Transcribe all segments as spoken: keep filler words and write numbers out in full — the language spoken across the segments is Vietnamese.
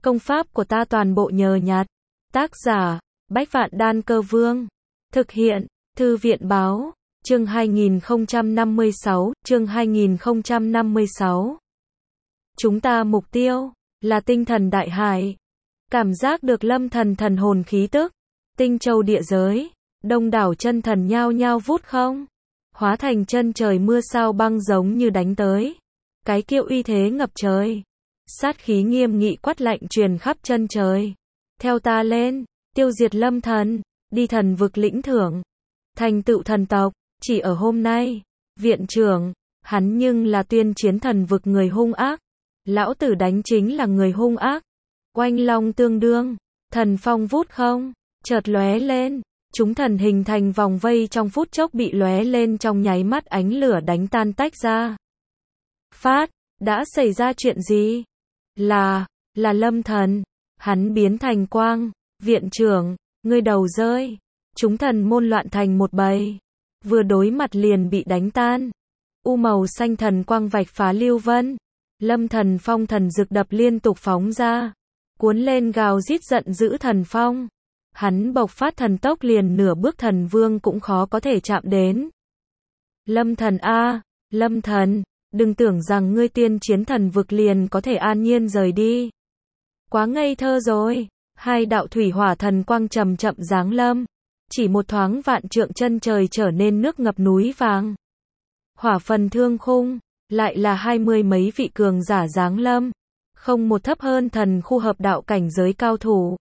Công pháp của ta toàn bộ nhờ nhặt. Tác giả, Bách Vạn Đan Cơ Vương. Thực hiện, Thư viện Báo. Chương hai nghìn không trăm năm mươi sáu, chương hai nghìn không trăm năm mươi sáu. Chúng ta mục tiêu là tinh thần đại hải. Cảm giác được lâm thần thần hồn khí tức, tinh châu địa giới, đông đảo chân thần nhao nhao vút không, hóa thành chân trời mưa sao băng giống như đánh tới. Cái kiệu uy thế ngập trời, sát khí nghiêm nghị quát lạnh truyền khắp chân trời. Theo ta lên, tiêu diệt lâm thần, đi thần vực lĩnh thưởng, thành tựu thần tộc. Chỉ ở hôm nay, viện trưởng, hắn nhưng là tuyên chiến thần vực người hung ác. Lão tử đánh chính là người hung ác. Oanh long tương đương, thần phong vút không, chợt lóe lên, chúng thần hình thành vòng vây trong phút chốc bị lóe lên trong nháy mắt ánh lửa đánh tan tách ra. Phát, đã xảy ra chuyện gì? Là, là lâm thần, hắn biến thành quang, viện trưởng, ngươi đầu rơi, chúng thần môn loạn thành một bầy, vừa đối mặt liền bị đánh tan. U màu xanh thần quang vạch phá lưu vân, lâm thần phong thần rực đập liên tục phóng ra, cuốn lên gào rít giận dữ thần phong. Hắn bộc phát thần tốc liền nửa bước thần vương cũng khó có thể chạm đến. Lâm thần a, lâm thần, đừng tưởng rằng ngươi tiên chiến thần vực liền có thể an nhiên rời đi. Quá ngây thơ rồi. Hai đạo thủy hỏa thần quang chậm chậm giáng lâm, chỉ một thoáng vạn trượng chân trời trở nên nước ngập núi vàng. Hỏa phần thương khung, lại là hai mươi mấy vị cường giả giáng lâm, không một thấp hơn thần khu hợp đạo cảnh giới cao thủ.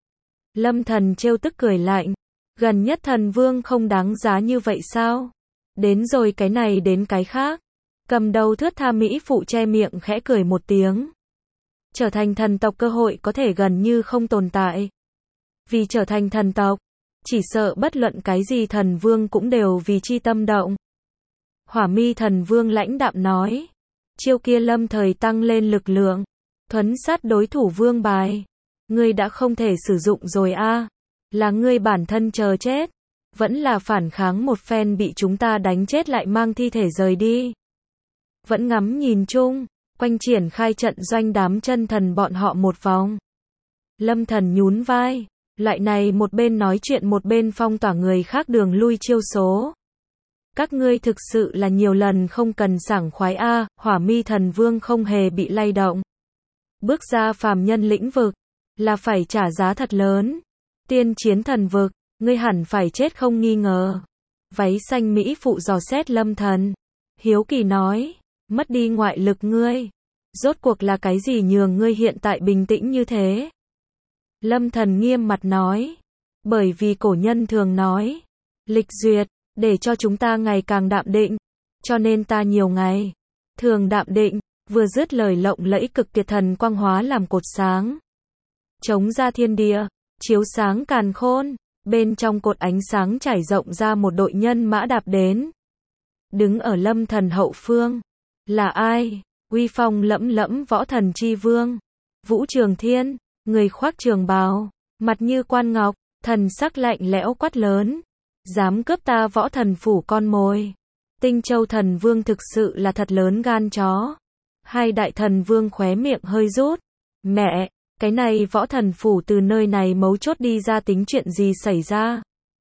Lâm thần trêu tức cười lạnh, gần nhất thần vương không đáng giá như vậy sao? Đến rồi cái này đến cái khác. Cầm đầu thướt tha mỹ phụ che miệng khẽ cười một tiếng. Trở thành thần tộc cơ hội có thể gần như không tồn tại. Vì trở thành thần tộc, chỉ sợ bất luận cái gì thần vương cũng đều vì chi tâm động. Hỏa mi thần vương lãnh đạm nói, chiêu kia lâm thời tăng lên lực lượng, thuấn sát đối thủ vương bài. Ngươi đã không thể sử dụng rồi a, à. Là ngươi bản thân chờ chết, vẫn là phản kháng một phen bị chúng ta đánh chết lại mang thi thể rời đi. Vẫn ngắm nhìn chung, quanh triển khai trận doanh đám chân thần bọn họ một vòng. Lâm thần nhún vai, loại này một bên nói chuyện một bên phong tỏa người khác đường lui chiêu số. Các ngươi thực sự là nhiều lần không cần sảng khoái a, à. Hỏa mi thần vương không hề bị lay động. Bước ra phàm nhân lĩnh vực, là phải trả giá thật lớn. Tiên chiến thần vực, ngươi hẳn phải chết không nghi ngờ. Váy xanh mỹ phụ dò xét lâm thần, hiếu kỳ nói, mất đi ngoại lực ngươi, rốt cuộc là cái gì nhường ngươi hiện tại bình tĩnh như thế? Lâm thần nghiêm mặt nói, bởi vì cổ nhân thường nói, lịch duyệt, để cho chúng ta ngày càng đạm định, cho nên ta nhiều ngày, thường đạm định. Vừa dứt lời lộng lẫy cực kiệt thần quang hóa làm cột sáng, chống ra thiên địa, chiếu sáng càn khôn, bên trong cột ánh sáng trải rộng ra một đội nhân mã đạp đến. Đứng ở lâm thần hậu phương, là ai? Uy phong lẫm lẫm võ thần chi vương, Vũ Trường Thiên, người khoác trường bào, mặt như quan ngọc, thần sắc lạnh lẽo quát lớn, dám cướp ta võ thần phủ con mồi. Tinh Châu thần vương thực sự là thật lớn gan chó. Hai đại thần vương khóe miệng hơi rút. Mẹ, cái này võ thần phủ từ nơi này mấu chốt đi ra tính chuyện gì xảy ra?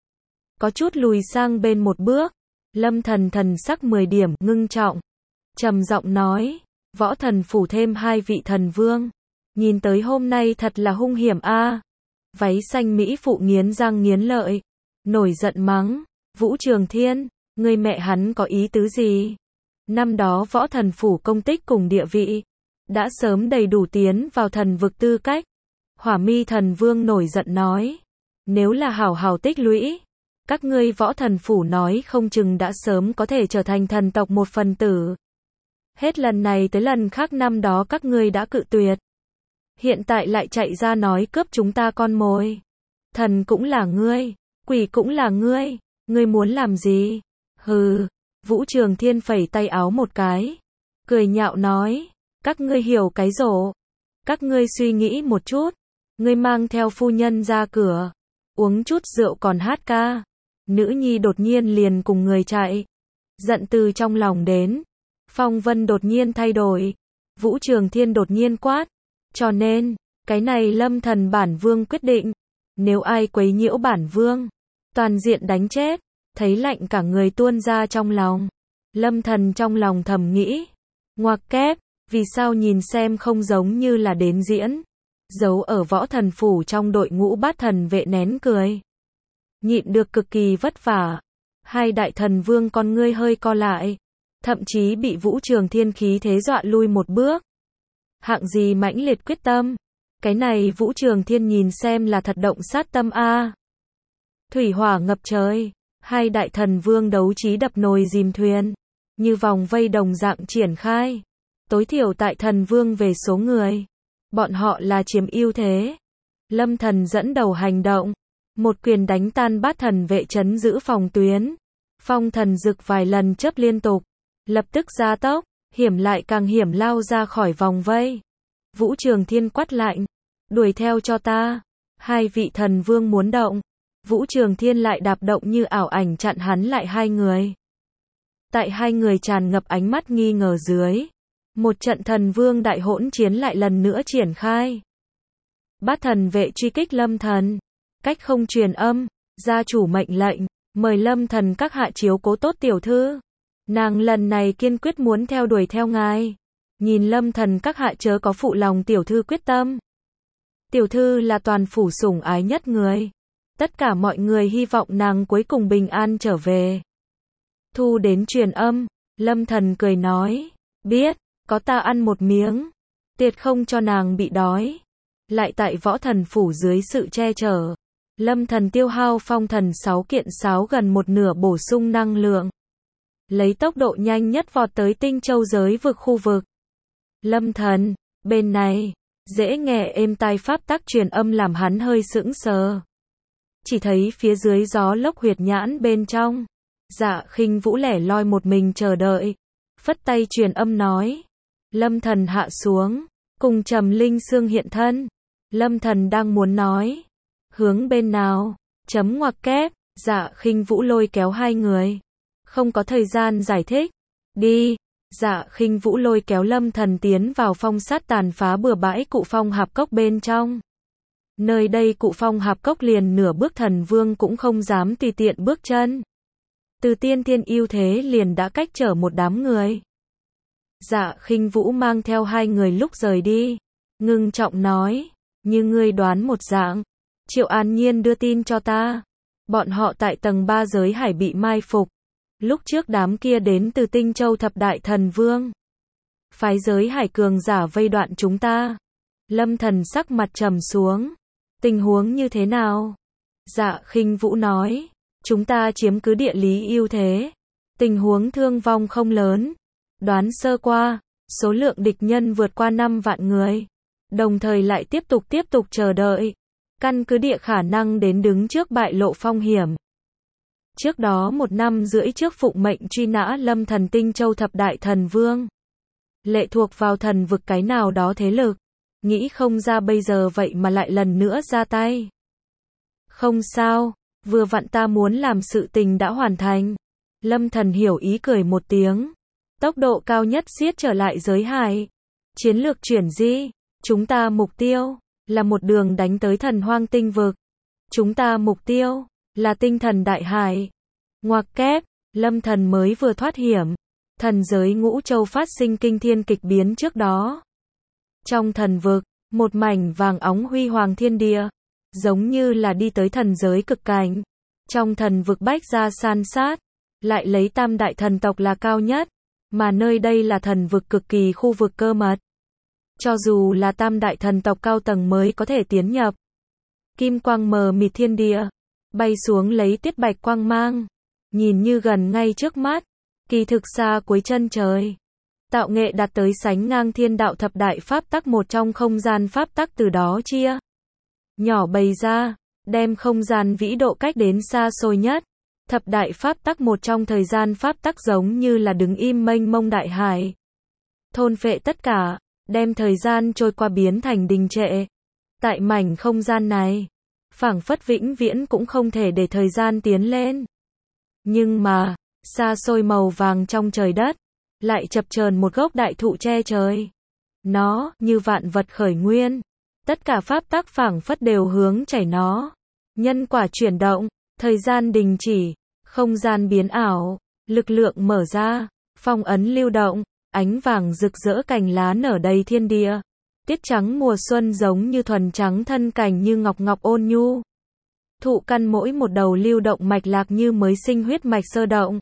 Có chút lùi sang bên một bước, lâm thần thần sắc mười điểm ngưng trọng, trầm giọng nói, võ thần phủ thêm hai vị thần vương, nhìn tới hôm nay thật là hung hiểm a. À. Váy xanh mỹ phụ nghiến răng nghiến lợi, nổi giận mắng, Vũ Trường Thiên, người mẹ hắn có ý tứ gì? Năm đó võ thần phủ công tích cùng địa vị, đã sớm đầy đủ tiến vào thần vực tư cách. Hỏa mi thần vương nổi giận nói, nếu là hảo hảo tích lũy, các ngươi võ thần phủ nói không chừng đã sớm có thể trở thành thần tộc một phần tử. Hết lần này tới lần khác năm đó các ngươi đã cự tuyệt. Hiện tại lại chạy ra nói cướp chúng ta con mồi. Thần cũng là ngươi, quỷ cũng là ngươi, ngươi muốn làm gì? Hừ. Vũ Trường Thiên phẩy tay áo một cái, cười nhạo nói, các ngươi hiểu cái rổ. Các ngươi suy nghĩ một chút, ngươi mang theo phu nhân ra cửa, uống chút rượu còn hát ca. Nữ nhi đột nhiên liền cùng người chạy. Giận từ trong lòng đến, phong vân đột nhiên thay đổi. Vũ Trường Thiên đột nhiên quát, cho nên, Cái này Lâm Thần bản vương quyết định. Nếu ai quấy nhiễu bản vương, toàn diện đánh chết. Thấy lạnh cả người tuôn ra trong lòng. Lâm Thần trong lòng thầm nghĩ. Ngoặc kép, vì sao nhìn xem không giống như là đến diễn. Giấu ở võ thần phủ trong đội ngũ bát thần vệ nén cười. Nhịn được cực kỳ vất vả. Hai đại thần vương con ngươi hơi co lại. Thậm chí bị Vũ Trường Thiên khí thế dọa lui một bước. Hạng gì mãnh liệt quyết tâm. Cái này Vũ Trường Thiên nhìn xem là thật động sát tâm a. Thủy hỏa ngập trời. Hai đại thần vương đấu trí đập nồi dìm thuyền. Như vòng vây đồng dạng triển khai. Tối thiểu tại thần vương về số người. Bọn họ là chiếm ưu thế. Lâm Thần dẫn đầu hành động. Một quyền đánh tan bát thần vệ trấn giữ phòng tuyến. Phong thần rực vài lần chớp liên tục. Lập tức gia tốc. Hiểm lại càng hiểm lao ra khỏi vòng vây. Vũ Trường Thiên quát lạnh. Đuổi theo cho ta. Hai vị thần vương muốn động. Vũ Trường Thiên lại đạp động như ảo ảnh chặn hắn lại hai người. Tại hai người tràn ngập ánh mắt nghi ngờ dưới. Một trận thần vương đại hỗn chiến lại lần nữa triển khai. Bát thần vệ truy kích Lâm Thần. Cách không truyền âm. Gia chủ mệnh lệnh. Mời Lâm Thần các hạ chiếu cố tốt tiểu thư. Nàng lần này kiên quyết muốn theo đuổi theo ngài. Nhìn Lâm Thần các hạ chớ có phụ lòng tiểu thư quyết tâm. Tiểu thư là toàn phủ sủng ái nhất người. Tất cả mọi người hy vọng nàng cuối cùng bình an trở về. Thu đến truyền âm. Lâm Thần cười nói. Biết, có ta ăn một miếng. Tuyệt không cho nàng bị đói. Lại tại võ thần phủ dưới sự che chở. Lâm Thần tiêu hao phong thần sáu kiện sáo gần một nửa bổ sung năng lượng. Lấy tốc độ nhanh nhất vọt tới Tinh Châu giới vực khu vực. Lâm Thần, bên này, dễ nghe êm tai pháp tắc truyền âm làm hắn hơi sững sờ. Chỉ thấy phía dưới gió lốc huyệt nhãn bên trong. Dạ Khinh Vũ lẻ loi một mình chờ đợi. Phất tay truyền âm nói. Lâm Thần hạ xuống. Cùng Trầm Linh Sương hiện thân. Lâm Thần đang muốn nói. Hướng bên nào? Chấm ngoặc kép. Dạ Khinh Vũ lôi kéo hai người. Không có thời gian giải thích. Đi. Dạ Khinh Vũ lôi kéo Lâm Thần tiến vào phong sát tàn phá bừa bãi cụ phong hạp cốc bên trong. Nơi đây cụ phong hạp cốc liền nửa bước thần vương cũng không dám tùy tiện bước chân. Từ tiên thiên ưu thế liền đã cách trở một đám người. Dạ Khinh Vũ mang theo hai người lúc rời đi. Ngưng trọng nói. Như ngươi đoán một dạng. Triệu An Nhiên đưa tin cho ta. Bọn họ tại tầng ba giới hải bị mai phục. Lúc trước đám kia đến từ Tinh Châu thập đại thần vương. Phái giới hải cường giả vây đoạn chúng ta. Lâm Thần sắc mặt trầm xuống. Tình huống như thế nào? Dạ Khinh Vũ nói. Chúng ta chiếm cứ địa lý ưu thế. Tình huống thương vong không lớn. Đoán sơ qua, số lượng địch nhân vượt qua năm vạn người. Đồng thời lại tiếp tục tiếp tục chờ đợi. Căn cứ địa khả năng đến đứng trước bại lộ phong hiểm. Trước đó một năm rưỡi trước phụng mệnh truy nã Lâm Thần Tinh Châu thập đại thần vương. Lệ thuộc vào thần vực cái nào đó thế lực. Nghĩ không ra bây giờ vậy mà lại lần nữa ra tay. Không sao, vừa vặn ta muốn làm sự tình đã hoàn thành. Lâm Thần hiểu ý cười một tiếng. Tốc độ cao nhất siết trở lại giới hải. Chiến lược chuyển di. Chúng ta mục tiêu là một đường đánh tới thần hoang tinh vực. Chúng ta mục tiêu là tinh thần đại hải. Ngoặc kép, Lâm Thần mới vừa thoát hiểm. Thần giới ngũ châu phát sinh kinh thiên kịch biến trước đó. Trong thần vực, một mảnh vàng óng huy hoàng thiên địa. Giống như là đi tới thần giới cực cảnh. Trong thần vực bách gia san sát. Lại lấy tam đại thần tộc là cao nhất. Mà nơi đây là thần vực cực kỳ khu vực cơ mật. Cho dù là tam đại thần tộc cao tầng mới có thể tiến nhập. Kim quang mờ mịt thiên địa. Bay xuống lấy tiết bạch quang mang. Nhìn như gần ngay trước mắt. Kỳ thực xa cuối chân trời. Tạo nghệ đạt tới sánh ngang thiên đạo thập đại pháp tắc một trong không gian pháp tắc từ đó chia. Nhỏ bày ra. Đem không gian vĩ độ cách đến xa xôi nhất. Thập đại pháp tắc một trong thời gian pháp tắc giống như là đứng im mênh mông đại hải. Thôn phệ tất cả. Đem thời gian trôi qua biến thành đình trệ. Tại mảnh không gian này. Phảng phất vĩnh viễn cũng không thể để thời gian tiến lên. Nhưng mà, xa xôi màu vàng trong trời đất, lại chập chờn một gốc đại thụ che trời. Nó, như vạn vật khởi nguyên, Tất cả pháp tắc phảng phất đều hướng chảy nó. Nhân quả chuyển động, thời gian đình chỉ, không gian biến ảo, lực lượng mở ra, phong ấn lưu động, ánh vàng rực rỡ cành lá nở đầy thiên địa. Tiết trắng mùa xuân giống như thuần trắng thân cành như ngọc ngọc ôn nhu. Thụ căn mỗi một đầu lưu động mạch lạc như mới sinh huyết mạch sơ động.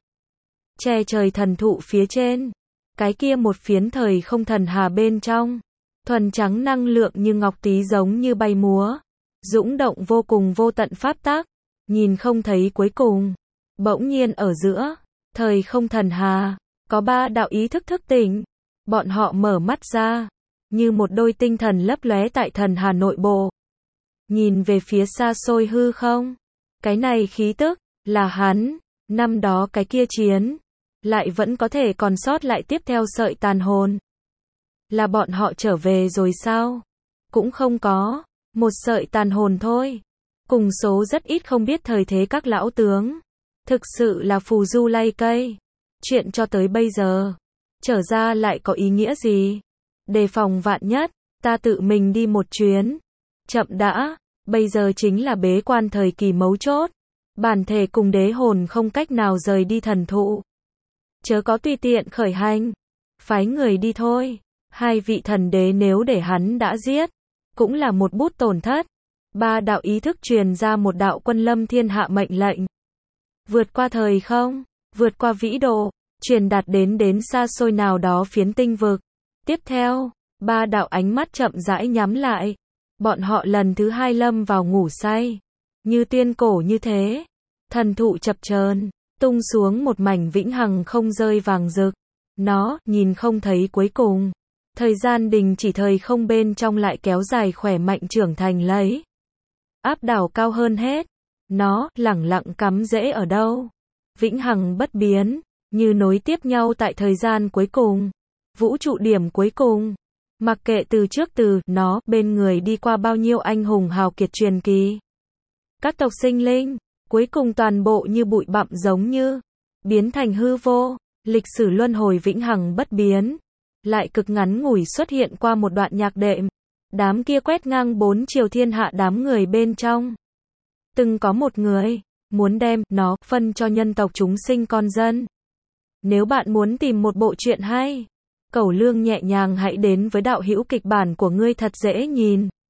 Che trời thần thụ phía trên, cái kia một phiến thời không thần hà bên trong. Thuần trắng năng lượng như ngọc tí giống như bay múa. Dũng động vô cùng vô tận pháp tắc, nhìn không thấy cuối cùng. Bỗng nhiên ở giữa, thời không thần hà, có ba đạo ý thức thức tỉnh. Bọn họ mở mắt ra, như một đôi tinh thần lấp lóe tại thần hà nội bộ. Nhìn về phía xa xôi hư không. Cái này khí tức, là hắn, năm đó cái kia chiến. Lại vẫn có thể còn sót lại tiếp theo sợi tàn hồn. Là bọn họ trở về rồi sao? Cũng không có, một sợi tàn hồn thôi. Cùng số rất ít không biết thời thế các lão tướng. Thực sự là phù du lay cây. Chuyện cho tới bây giờ, trở ra lại có ý nghĩa gì? Đề phòng vạn nhất, ta tự mình đi một chuyến. Chậm đã, bây giờ chính là bế quan thời kỳ mấu chốt. Bản thể cùng đế hồn không cách nào rời đi thần thụ. Chớ có tùy tiện khởi hành. Phái người đi thôi. Hai vị thần đế nếu để hắn đã giết, cũng là một bút tổn thất. Ba đạo ý thức truyền ra một đạo quân lâm thiên hạ mệnh lệnh. Vượt qua thời không, vượt qua vĩ độ, truyền đạt đến đến xa xôi nào đó phiến tinh vực. Tiếp theo, ba đạo ánh mắt chậm rãi nhắm lại. Bọn họ lần thứ hai lâm vào ngủ say. Như tiên cổ như thế. Thần thụ chập chờn, tung xuống một mảnh vĩnh hằng không rơi vàng rực. Nó, nhìn không thấy cuối cùng. Thời gian đình chỉ thời không bên trong lại kéo dài khỏe mạnh trưởng thành lấy. Áp đảo cao hơn hết. Nó, lẳng lặng cắm rễ ở đâu? Vĩnh hằng bất biến, như nối tiếp nhau tại thời gian cuối cùng. Vũ trụ điểm cuối cùng. Mặc kệ từ trước từ, nó, bên người đi qua bao nhiêu anh hùng hào kiệt truyền kỳ. Các tộc sinh linh, cuối cùng toàn bộ như bụi bặm giống như, biến thành hư vô. Lịch sử luân hồi vĩnh hằng bất biến. Lại cực ngắn ngủi xuất hiện qua một đoạn nhạc đệm. Đám kia quét ngang bốn chiều thiên hạ đám người bên trong. Từng có một người, muốn đem, nó, phân cho nhân tộc chúng sinh con dân. Nếu bạn muốn tìm một bộ truyện hay, Cẩu Lương nhẹ nhàng hãy đến với đạo hữu kịch bản của ngươi thật dễ nhìn.